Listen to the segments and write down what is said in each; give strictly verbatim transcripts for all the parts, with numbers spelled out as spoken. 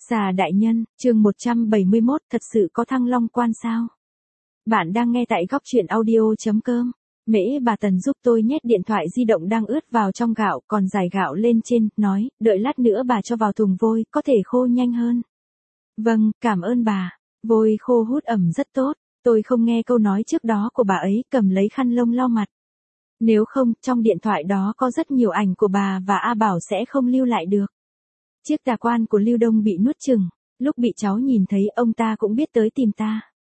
Xà đại nhân, chương một trăm bảy mươi mốt, thật sự có Thăng Long Quan sao? Bạn đang nghe tại góc truyện audio.com. Mễ bà Tần giúp tôi nhét điện thoại di động đang ướt vào trong gạo, còn giải gạo lên trên, nói, đợi lát nữa bà cho vào thùng vôi, có thể khô nhanh hơn. Vâng, cảm ơn bà. Vôi khô hút ẩm rất tốt. Tôi không nghe câu nói trước đó của bà ấy, cầm lấy khăn lông lau mặt. Nếu không, trong điện thoại đó có rất nhiều ảnh của bà và A Bảo sẽ không lưu lại được. Chiếc tà quan của Lưu Đông bị nuốt chửng, lúc bị cháu nhìn thấy ông ta cũng biết tới tìm ta.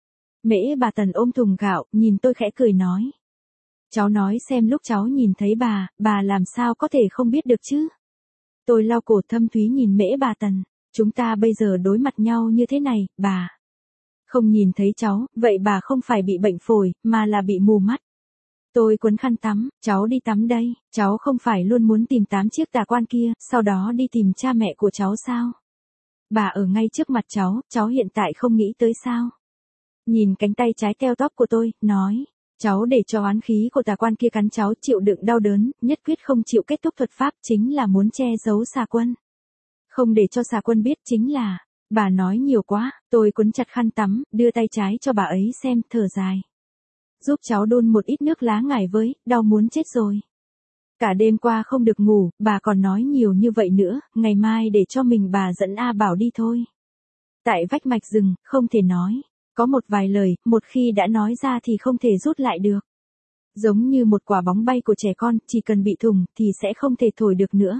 Mễ bà Tần ôm thùng gạo, nhìn tôi khẽ cười nói. Cháu nói xem lúc cháu nhìn thấy bà, bà làm sao có thể không biết được chứ? Tôi lau cổ thâm thúy nhìn Mễ bà Tần, chúng ta bây giờ đối mặt nhau như thế này, bà. Không nhìn thấy cháu, vậy bà không phải bị bệnh phổi, mà là bị mù mắt. Tôi quấn khăn tắm, cháu đi tắm đây, cháu không phải luôn muốn tìm tám chiếc tà quan kia, sau đó đi tìm cha mẹ của cháu sao? Bà ở ngay trước mặt cháu, cháu hiện tại không nghĩ tới sao? Nhìn cánh tay trái teo tóp của tôi, nói, cháu để cho oán khí của tà quan kia cắn cháu chịu đựng đau đớn, nhất quyết không chịu kết thúc thuật pháp chính là muốn che giấu xà quân. Không để cho xà quân biết chính là, bà nói nhiều quá, tôi quấn chặt khăn tắm, đưa tay trái cho bà ấy xem, thở dài. Giúp cháu đun một ít nước lá ngải với, đau muốn chết rồi. Cả đêm qua không được ngủ, bà còn nói nhiều như vậy nữa, ngày mai để cho mình bà dẫn A Bảo đi thôi. Tại vách mạch rừng, không thể nói. Có một vài lời, một khi đã nói ra thì không thể rút lại được. Giống như một quả bóng bay của trẻ con, chỉ cần bị thủng thì sẽ không thể thổi được nữa.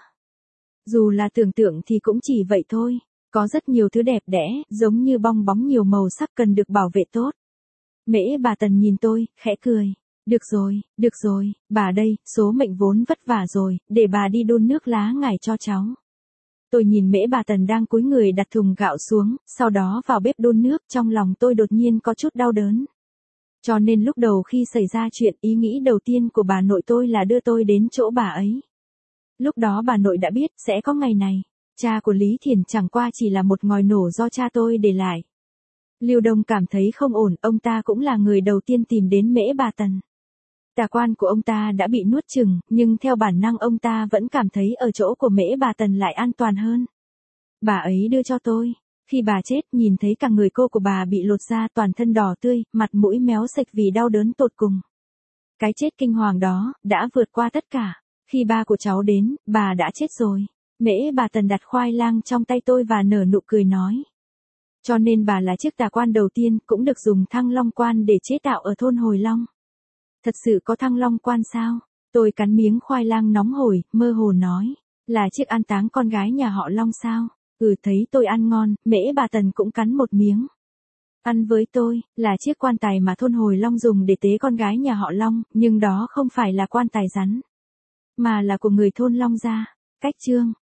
Dù là tưởng tượng thì cũng chỉ vậy thôi. Có rất nhiều thứ đẹp đẽ, giống như bong bóng nhiều màu sắc cần được bảo vệ tốt. Mễ bà Tần nhìn tôi, khẽ cười. Được rồi, được rồi, bà đây, số mệnh vốn vất vả rồi, để bà đi đun nước lá ngải cho cháu. Tôi nhìn Mễ bà Tần đang cúi người đặt thùng gạo xuống, sau đó vào bếp đun nước, trong lòng tôi đột nhiên có chút đau đớn. Cho nên lúc đầu khi xảy ra chuyện, ý nghĩ đầu tiên của bà nội tôi là đưa tôi đến chỗ bà ấy. Lúc đó bà nội đã biết sẽ có ngày này. Cha của Lý Thiển chẳng qua chỉ là một ngòi nổ do cha tôi để lại. Lưu Đông cảm thấy không ổn, ông ta cũng là người đầu tiên tìm đến Mễ bà Tần. Tà quan của ông ta đã bị nuốt chửng, nhưng theo bản năng ông ta vẫn cảm thấy ở chỗ của Mễ bà Tần lại an toàn hơn. Bà ấy đưa cho tôi. Khi bà chết, nhìn thấy cả người cô của bà bị lột da, toàn thân đỏ tươi, mặt mũi méo sạch vì đau đớn tột cùng. Cái chết kinh hoàng đó, đã vượt qua tất cả. Khi ba của cháu đến, bà đã chết rồi. Mễ bà Tần đặt khoai lang trong tay tôi và nở nụ cười nói. Cho nên bà là chiếc tà quan đầu tiên, cũng được dùng Thăng Long Quan để chế tạo ở thôn Hồi Long. Thật sự có Thăng Long Quan sao? Tôi cắn miếng khoai lang nóng hổi, mơ hồ nói. Là chiếc an táng con gái nhà họ Long sao? Ừ, thấy tôi ăn ngon, Mễ bà Tần cũng cắn một miếng. Ăn với tôi, là chiếc quan tài mà thôn Hồi Long dùng để tế con gái nhà họ Long, nhưng đó không phải là quan tài rắn. Mà là của người thôn Long gia. Cách chương.